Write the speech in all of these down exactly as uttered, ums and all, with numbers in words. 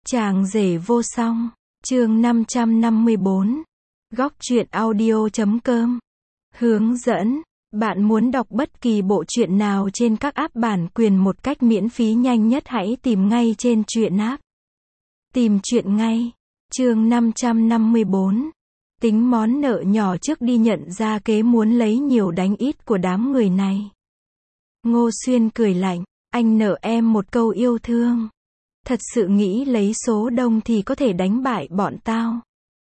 Chàng rể vô song, chương năm trăm năm mươi bốn, góc truyện audio chấm com. Hướng dẫn, bạn muốn đọc bất kỳ bộ truyện nào trên các app bản quyền một cách miễn phí nhanh nhất hãy tìm ngay trên truyện app. Tìm truyện ngay, chương năm trăm năm mươi bốn. Tính món nợ nhỏ trước đi nhận ra kế muốn lấy nhiều đánh ít của đám người này. Ngô Xuyên cười lạnh, anh nợ em một câu yêu thương. Thật sự nghĩ lấy số đông thì có thể đánh bại bọn tao.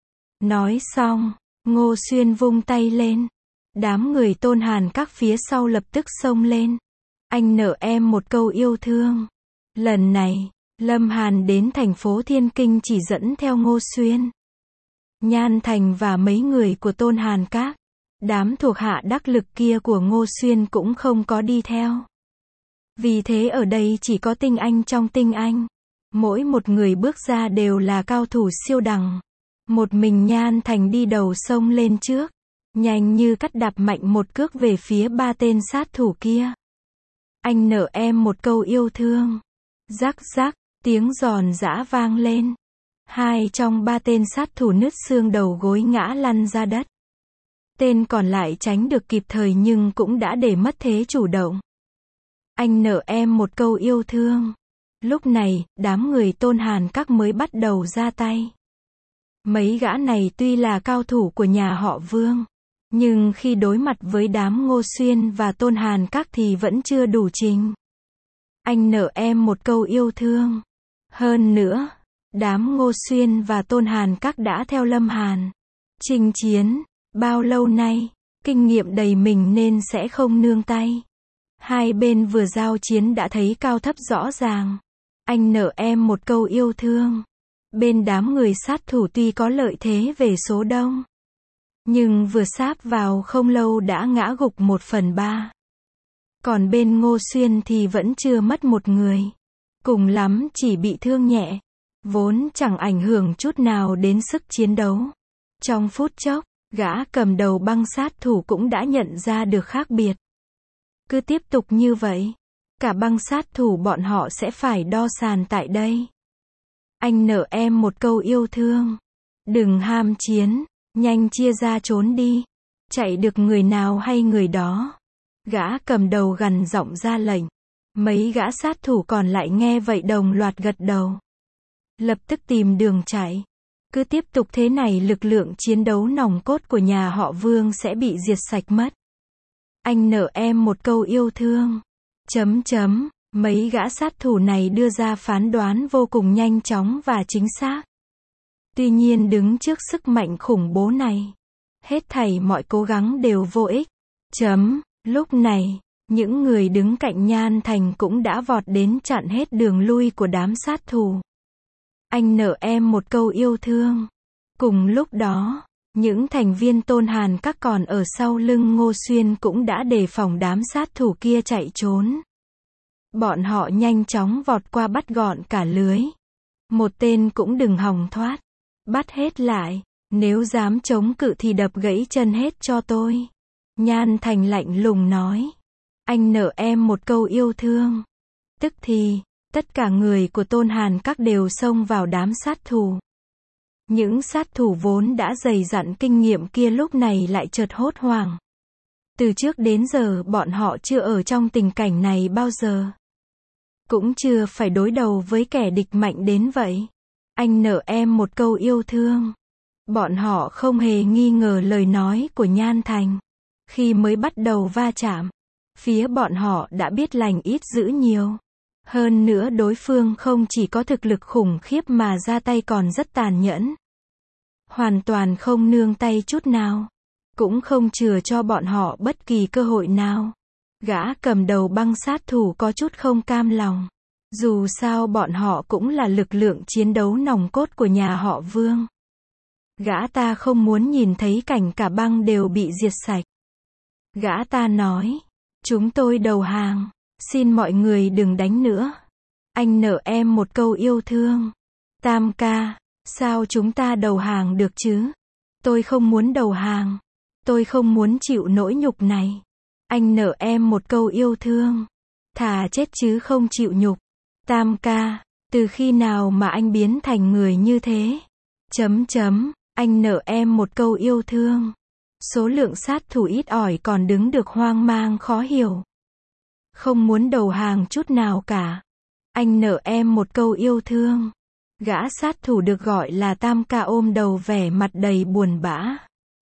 Nói xong, Ngô Xuyên vung tay lên. Đám người Tôn Hàn các phía sau lập tức xông lên. Anh nợ em một câu yêu thương. Lần này, Lâm Hàn đến thành phố Thiên Kinh chỉ dẫn theo Ngô Xuyên, Nhan Thành và mấy người của Tôn Hàn các. Đám thuộc hạ đắc lực kia của Ngô Xuyên cũng không có đi theo. Vì thế ở đây chỉ có tinh anh trong tinh anh. Mỗi một người bước ra đều là cao thủ siêu đẳng. Một mình Nhan Thành đi đầu sông lên trước, nhanh như cắt đạp mạnh một cước về phía ba tên sát thủ kia. Anh nợ em một câu yêu thương. Rắc rắc, tiếng giòn giã vang lên. Hai trong ba tên sát thủ nứt xương đầu gối ngã lăn ra đất. Tên còn lại tránh được kịp thời nhưng cũng đã để mất thế chủ động. Anh nợ em một câu yêu thương. Lúc này, đám người Tôn Hàn các mới bắt đầu ra tay. Mấy gã này tuy là cao thủ của nhà họ Vương, nhưng khi đối mặt với đám Ngô Xuyên và Tôn Hàn các thì vẫn chưa đủ trình. Anh nợ em một câu yêu thương. Hơn nữa, đám Ngô Xuyên và Tôn Hàn các đã theo Lâm Hàn chinh chiến bao lâu nay, kinh nghiệm đầy mình nên sẽ không nương tay. Hai bên vừa giao chiến đã thấy cao thấp rõ ràng. Anh nợ em một câu yêu thương. Bên đám người sát thủ tuy có lợi thế về số đông, nhưng vừa sáp vào không lâu đã ngã gục một phần ba. Còn bên Ngô Xuyên thì vẫn chưa mất một người. Cùng lắm chỉ bị thương nhẹ, vốn chẳng ảnh hưởng chút nào đến sức chiến đấu. Trong phút chốc, gã cầm đầu băng sát thủ cũng đã nhận ra được khác biệt. Cứ tiếp tục như vậy, cả băng sát thủ bọn họ sẽ phải đo sàn tại đây. Anh nợ em một câu yêu thương. Đừng ham chiến, nhanh chia ra trốn đi. Chạy được người nào hay người đó. Gã cầm đầu gằn giọng ra lệnh. Mấy gã sát thủ còn lại nghe vậy đồng loạt gật đầu. Lập tức tìm đường chạy. Cứ tiếp tục thế này lực lượng chiến đấu nòng cốt của nhà họ Vương sẽ bị diệt sạch mất. Anh nợ em một câu yêu thương. Chấm chấm, mấy gã sát thủ này đưa ra phán đoán vô cùng nhanh chóng và chính xác. Tuy nhiên đứng trước sức mạnh khủng bố này, hết thảy mọi cố gắng đều vô ích. Chấm, lúc này, những người đứng cạnh Nhan Thành cũng đã vọt đến chặn hết đường lui của đám sát thủ. Anh nợ em một câu yêu thương. Cùng lúc đó, những thành viên Tôn Hàn các còn ở sau lưng Ngô Xuyên cũng đã đề phòng đám sát thủ kia chạy trốn. Bọn họ nhanh chóng vọt qua bắt gọn cả lưới. Một tên cũng đừng hòng thoát. Bắt hết lại, nếu dám chống cự thì đập gãy chân hết cho tôi. Nhan Thành lạnh lùng nói. Anh nợ em một câu yêu thương. Tức thì, tất cả người của Tôn Hàn các đều xông vào đám sát thủ. Những sát thủ vốn đã dày dặn kinh nghiệm kia lúc này lại chợt hốt hoảng. Từ trước đến giờ bọn họ chưa ở trong tình cảnh này bao giờ. Cũng chưa phải đối đầu với kẻ địch mạnh đến vậy. Anh nợ em một câu yêu thương. Bọn họ không hề nghi ngờ lời nói của Nhan Thành. Khi mới bắt đầu va chạm, phía bọn họ đã biết lành ít dữ nhiều. Hơn nữa đối phương không chỉ có thực lực khủng khiếp mà ra tay còn rất tàn nhẫn. Hoàn toàn không nương tay chút nào. Cũng không chừa cho bọn họ bất kỳ cơ hội nào. Gã cầm đầu băng sát thủ có chút không cam lòng. Dù sao bọn họ cũng là lực lượng chiến đấu nòng cốt của nhà họ Vương. Gã ta không muốn nhìn thấy cảnh cả băng đều bị diệt sạch. Gã ta nói. Chúng tôi đầu hàng. Xin mọi người đừng đánh nữa. Anh nợ em một câu yêu thương. Tam ca, sao chúng ta đầu hàng được chứ? Tôi không muốn đầu hàng. Tôi không muốn chịu nỗi nhục này. Anh nợ em một câu yêu thương. Thà chết chứ không chịu nhục. Tam ca, Từ khi nào mà anh biến thành người như thế? Chấm chấm, anh nợ em một câu yêu thương. Số lượng sát thủ ít ỏi còn đứng được hoang mang khó hiểu. Không muốn đầu hàng chút nào cả. Anh nợ em một câu yêu thương. Gã sát thủ được gọi là Tam Ca ôm đầu vẻ mặt đầy buồn bã.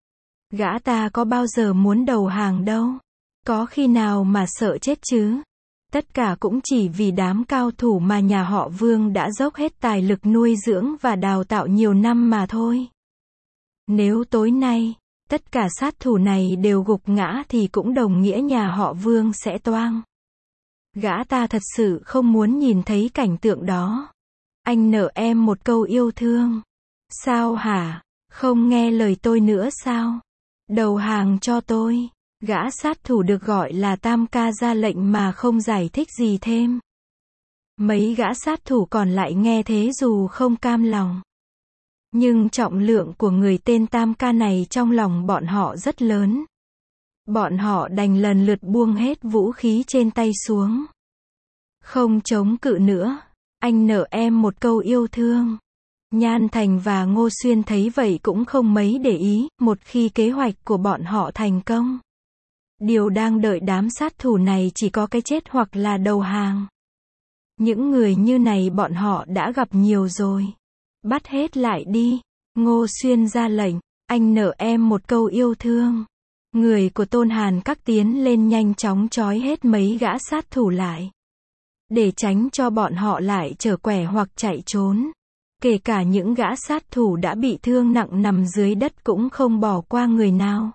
Gã ta có bao giờ muốn đầu hàng đâu. Có khi nào mà sợ chết chứ. Tất cả cũng chỉ vì đám cao thủ mà nhà họ Vương đã dốc hết tài lực nuôi dưỡng và đào tạo nhiều năm mà thôi. Nếu tối nay, tất cả sát thủ này đều gục ngã thì cũng đồng nghĩa nhà họ Vương sẽ toang. Gã ta thật sự không muốn nhìn thấy cảnh tượng đó. Anh nợ em một câu yêu thương. Sao hả? Không nghe lời tôi nữa sao? Đầu hàng cho tôi. Gã sát thủ được gọi là Tam Ca ra lệnh mà không giải thích gì thêm. Mấy gã sát thủ còn lại nghe thế dù không cam lòng. Nhưng trọng lượng của người tên Tam Ca này trong lòng bọn họ rất lớn. Bọn họ đành lần lượt buông hết vũ khí trên tay xuống. Không chống cự nữa. Anh nợ em một câu yêu thương. Nhan Thành và Ngô Xuyên thấy vậy cũng không mấy để ý, một khi kế hoạch của bọn họ thành công. Điều đang đợi đám sát thủ này chỉ có cái chết hoặc là đầu hàng. Những người như này bọn họ đã gặp nhiều rồi. Bắt hết lại đi. Ngô Xuyên ra lệnh. Anh nợ em một câu yêu thương. Người của Tôn Hàn Các tiến lên nhanh chóng trói hết mấy gã sát thủ lại. Để tránh cho bọn họ lại trở quẻ hoặc chạy trốn. Kể cả những gã sát thủ đã bị thương nặng nằm dưới đất cũng không bỏ qua người nào.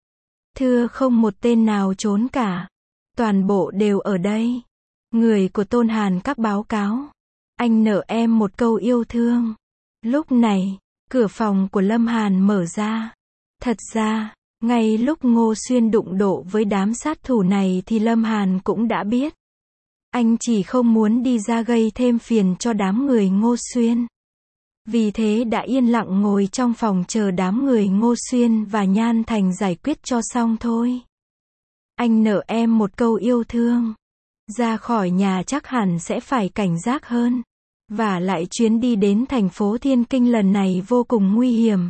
Thưa không một tên nào trốn cả. Toàn bộ đều ở đây. Người của Tôn Hàn Các báo cáo. Anh nợ em một câu yêu thương. Lúc này, cửa phòng của Lâm Hàn mở ra. Thật ra, ngay lúc Ngô Xuyên đụng độ với đám sát thủ này thì Lâm Hàn cũng đã biết. Anh chỉ không muốn đi ra gây thêm phiền cho đám người Ngô Xuyên. Vì thế đã yên lặng ngồi trong phòng chờ đám người Ngô Xuyên và Nhan Thành giải quyết cho xong thôi. Anh nợ em một câu yêu thương. Ra khỏi nhà chắc hẳn sẽ phải cảnh giác hơn. Và lại chuyến đi đến thành phố Thiên Kinh lần này vô cùng nguy hiểm.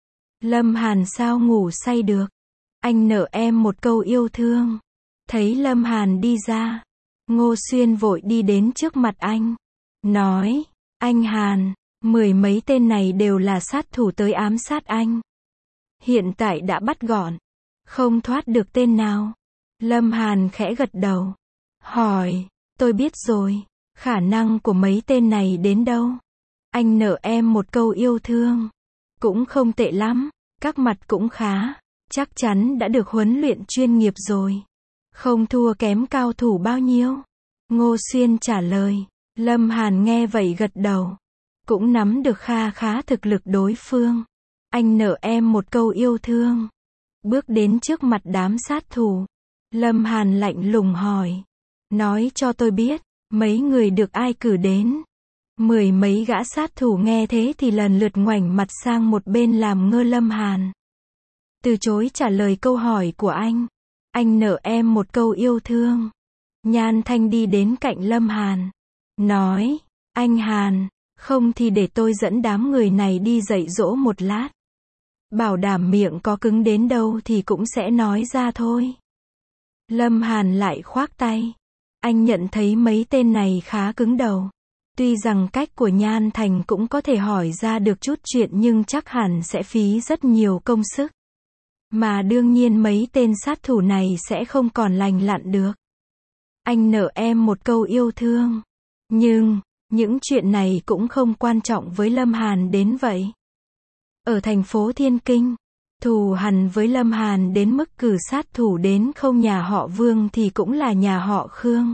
Lâm Hàn sao ngủ say được. Anh nợ em một câu yêu thương. Thấy Lâm Hàn đi ra. Ngô Xuyên vội đi đến trước mặt anh. Nói, anh Hàn, mười mấy tên này đều là sát thủ tới ám sát anh. Hiện tại đã bắt gọn. Không thoát được tên nào. Lâm Hàn khẽ gật đầu. Hỏi, tôi biết rồi. Khả năng của mấy tên này đến đâu? Anh nợ em một câu yêu thương. Cũng không tệ lắm. Các mặt cũng khá. Chắc chắn đã được huấn luyện chuyên nghiệp rồi. Không thua kém cao thủ bao nhiêu. Ngô Xuyên trả lời. Lâm Hàn nghe vậy gật đầu. Cũng nắm được kha khá thực lực đối phương. Anh nợ em một câu yêu thương. Bước đến trước mặt đám sát thủ. Lâm Hàn lạnh lùng hỏi. Nói cho tôi biết, mấy người được ai cử đến? Mười mấy gã sát thủ nghe thế thì lần lượt ngoảnh mặt sang một bên làm ngơ Lâm Hàn. Từ chối trả lời câu hỏi của anh. Anh nợ em một câu yêu thương. Nhan Thanh đi đến cạnh Lâm Hàn. Nói, anh Hàn, không thì để tôi dẫn đám người này đi dạy dỗ một lát. Bảo đảm miệng có cứng đến đâu thì cũng sẽ nói ra thôi. Lâm Hàn lại khoác tay. Anh nhận thấy mấy tên này khá cứng đầu. Tuy rằng cách của Nhan Thành cũng có thể hỏi ra được chút chuyện nhưng chắc hẳn sẽ phí rất nhiều công sức. Mà đương nhiên mấy tên sát thủ này sẽ không còn lành lặn được. Anh nợ em một câu yêu thương. Nhưng, những chuyện này cũng không quan trọng với Lâm Hàn đến vậy. Ở thành phố Thiên Kinh, thù hằn với Lâm Hàn đến mức cử sát thủ đến không nhà họ Vương thì cũng là nhà họ Khương.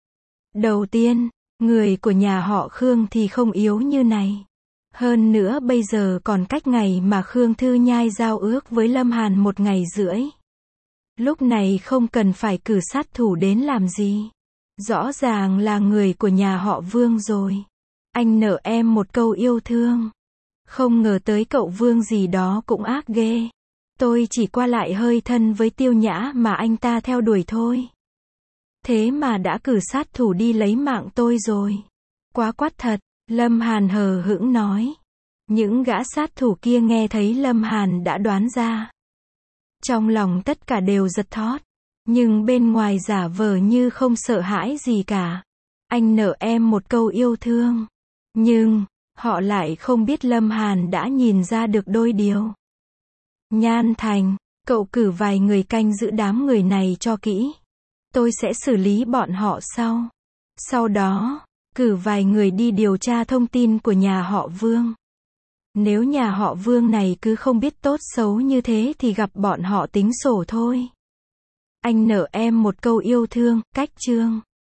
Đầu tiên, người của nhà họ Khương thì không yếu như này. Hơn nữa bây giờ còn cách ngày mà Khương Thư Nhai giao ước với Lâm Hàn một ngày rưỡi. Lúc này không cần phải cử sát thủ đến làm gì. Rõ ràng là người của nhà họ Vương rồi. Anh nợ em một câu yêu thương. Không ngờ tới cậu Vương gì đó cũng ác ghê. Tôi chỉ qua lại hơi thân với Tiêu Nhã mà anh ta theo đuổi thôi. Thế mà đã cử sát thủ đi lấy mạng tôi rồi. Quá quát thật, Lâm Hàn hờ hững nói. Những gã sát thủ kia nghe thấy Lâm Hàn đã đoán ra. Trong lòng tất cả đều giật thót. Nhưng bên ngoài giả vờ như không sợ hãi gì cả. Anh nợ em một câu yêu thương. Nhưng, họ lại không biết Lâm Hàn đã nhìn ra được đôi điều. Nhan Thành, cậu cử vài người canh giữ đám người này cho kỹ. Tôi sẽ xử lý bọn họ sau. Sau đó, cử vài người đi điều tra thông tin của nhà họ Vương. Nếu nhà họ Vương này cứ không biết tốt xấu như thế thì gặp bọn họ tính sổ thôi. Anh nợ em một câu yêu thương, cách chương.